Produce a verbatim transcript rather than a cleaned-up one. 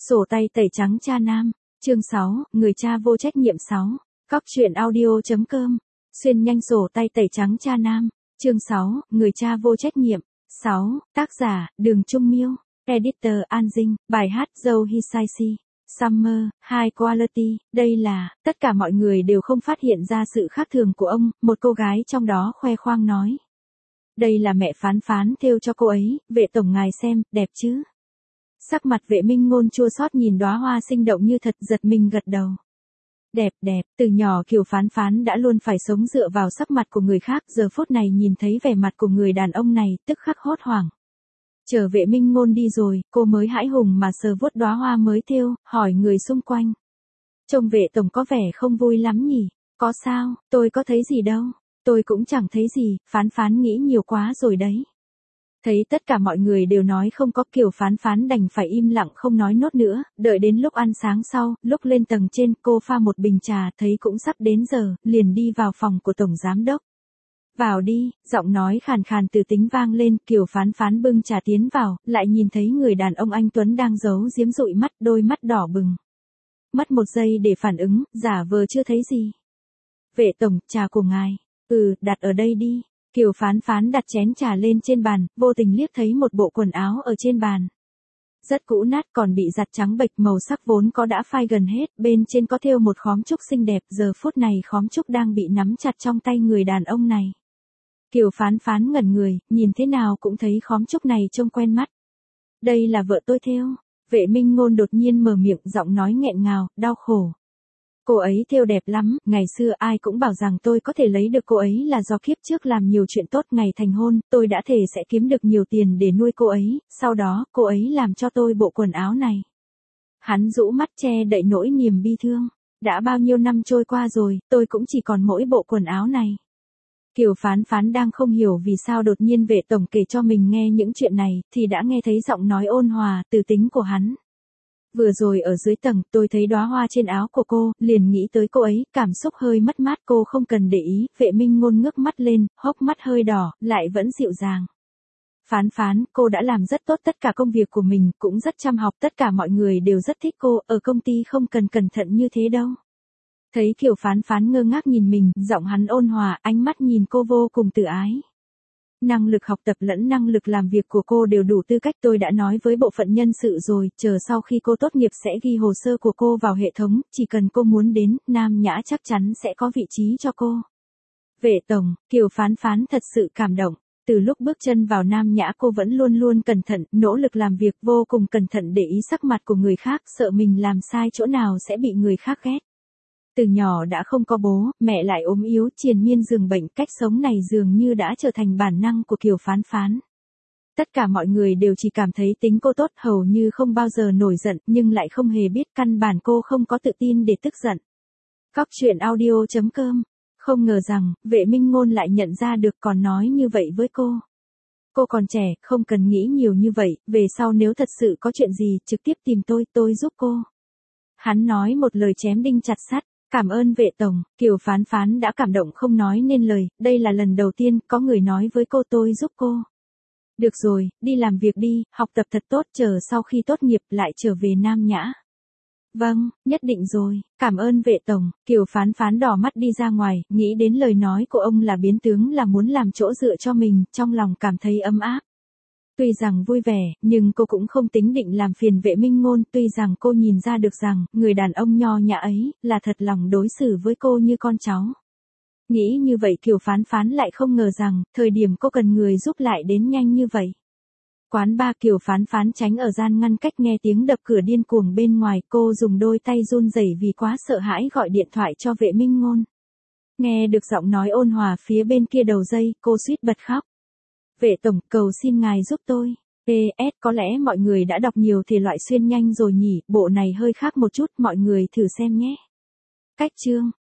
Sổ tay tẩy trắng cha nam, chương sáu, người cha vô trách nhiệm sáu, Cóc truyện audio.com, xuyên nhanh sổ tay tẩy trắng cha nam, chương sáu, người cha vô trách nhiệm, sáu, tác giả, Đường Trung Miêu, editor An Dinh, bài hát Joe Hisaishi, Summer, High Quality, đây là, tất cả mọi người đều không phát hiện ra sự khác thường của ông, một cô gái trong đó khoe khoang nói. Đây là mẹ Phán Phán thêu cho cô ấy, vệ tổng ngài xem, đẹp chứ. Sắc mặt vệ minh ngôn chua xót nhìn đóa hoa sinh động như thật, giật mình gật đầu. Đẹp đẹp, từ nhỏ Kiều Phán Phán đã luôn phải sống dựa vào sắc mặt của người khác, giờ phút này nhìn thấy vẻ mặt của người đàn ông này, tức khắc hốt hoảng. Chờ vệ minh ngôn đi rồi, cô mới hãi hùng mà sờ vuốt đóa hoa mới thêu, hỏi người xung quanh. Trông vệ tổng có vẻ không vui lắm nhỉ, có sao, tôi có thấy gì đâu, tôi cũng chẳng thấy gì, Phán Phán nghĩ nhiều quá rồi đấy. Thấy tất cả mọi người đều nói không có, Kiều Phán Phán đành phải im lặng không nói nốt nữa, đợi đến lúc ăn sáng sau, lúc lên tầng trên cô pha một bình trà thấy cũng sắp đến giờ, liền đi vào phòng của Tổng Giám Đốc. Vào đi, giọng nói khàn khàn từ tính vang lên, Kiều Phán Phán bưng trà tiến vào, lại nhìn thấy người đàn ông anh Tuấn đang giấu giếm dụi mắt, đôi mắt đỏ bừng. Mất một giây để phản ứng, giả vờ chưa thấy gì. Vệ tổng, trà của ngài, ừ, đặt ở đây đi. Kiều Phán Phán đặt chén trà lên trên bàn, vô tình liếc thấy một bộ quần áo ở trên bàn. Rất cũ nát, còn bị giặt trắng bệch, màu sắc vốn có đã phai gần hết, bên trên có thêu một khóm trúc xinh đẹp, giờ phút này khóm trúc đang bị nắm chặt trong tay người đàn ông này. Kiều Phán Phán ngẩn người, nhìn thế nào cũng thấy khóm trúc này trông quen mắt. Đây là vợ tôi thêu. Vệ minh ngôn đột nhiên mở miệng, giọng nói nghẹn ngào, đau khổ. Cô ấy thêu đẹp lắm, ngày xưa ai cũng bảo rằng tôi có thể lấy được cô ấy là do kiếp trước làm nhiều chuyện tốt, ngày thành hôn, tôi đã thề sẽ kiếm được nhiều tiền để nuôi cô ấy, sau đó, cô ấy làm cho tôi bộ quần áo này. Hắn rũ mắt che đậy nỗi niềm bi thương. Đã bao nhiêu năm trôi qua rồi, tôi cũng chỉ còn mỗi bộ quần áo này. Kiều Phán Phán đang không hiểu vì sao đột nhiên vệ tổng kể cho mình nghe những chuyện này, thì đã nghe thấy giọng nói ôn hòa, từ tính của hắn. Vừa rồi ở dưới tầng, tôi thấy đóa hoa trên áo của cô, liền nghĩ tới cô ấy, cảm xúc hơi mất mát, cô không cần để ý, vệ minh ngôn ngước mắt lên, hốc mắt hơi đỏ, lại vẫn dịu dàng. Phán Phán, cô đã làm rất tốt tất cả công việc của mình, cũng rất chăm học, tất cả mọi người đều rất thích cô, ở công ty không cần cẩn thận như thế đâu. Thấy Kiều Phán Phán ngơ ngác nhìn mình, giọng hắn ôn hòa, ánh mắt nhìn cô vô cùng từ ái. Năng lực học tập lẫn năng lực làm việc của cô đều đủ tư cách, tôi đã nói với bộ phận nhân sự rồi, chờ sau khi cô tốt nghiệp sẽ ghi hồ sơ của cô vào hệ thống, chỉ cần cô muốn đến, Nam Nhã chắc chắn sẽ có vị trí cho cô. Vệ tổng, Kiều Phán Phán thật sự cảm động, từ lúc bước chân vào Nam Nhã cô vẫn luôn luôn cẩn thận, nỗ lực làm việc, vô cùng cẩn thận để ý sắc mặt của người khác, sợ mình làm sai chỗ nào sẽ bị người khác ghét. Từ nhỏ đã không có bố, mẹ lại ốm yếu, triền miên giường bệnh, cách sống này dường như đã trở thành bản năng của Kiều Phán Phán. Tất cả mọi người đều chỉ cảm thấy tính cô tốt, hầu như không bao giờ nổi giận, nhưng lại không hề biết căn bản cô không có tự tin để tức giận. Cóc truyện audio.com, không ngờ rằng, vệ minh ngôn lại nhận ra được, còn nói như vậy với cô. Cô còn trẻ, không cần nghĩ nhiều như vậy, về sau nếu thật sự có chuyện gì, trực tiếp tìm tôi, tôi giúp cô. Hắn nói một lời chém đinh chặt sắt. Cảm ơn vệ tổng, Kiều Phán Phán đã cảm động không nói nên lời, đây là lần đầu tiên có người nói với cô tôi giúp cô. Được rồi, đi làm việc đi, học tập thật tốt, chờ sau khi tốt nghiệp lại trở về Nam Nhã. Vâng, nhất định rồi, cảm ơn vệ tổng, Kiều Phán Phán đỏ mắt đi ra ngoài, nghĩ đến lời nói của ông là biến tướng là muốn làm chỗ dựa cho mình, trong lòng cảm thấy ấm áp. Tuy rằng vui vẻ, nhưng cô cũng không tính định làm phiền vệ minh ngôn, tuy rằng cô nhìn ra được rằng, người đàn ông nho nhã ấy, là thật lòng đối xử với cô như con cháu. Nghĩ như vậy Kiều Phán Phán lại không ngờ rằng, thời điểm cô cần người giúp lại đến nhanh như vậy. Quán ba Kiều Phán Phán tránh ở gian ngăn cách, nghe tiếng đập cửa điên cuồng bên ngoài, cô dùng đôi tay run rẩy vì quá sợ hãi gọi điện thoại cho vệ minh ngôn. Nghe được giọng nói ôn hòa phía bên kia đầu dây, cô suýt bật khóc. Vệ tổng, cầu xin ngài giúp tôi. pê ét có lẽ mọi người đã đọc nhiều thể loại xuyên nhanh rồi nhỉ, bộ này hơi khác một chút, mọi người thử xem nhé. Cách chương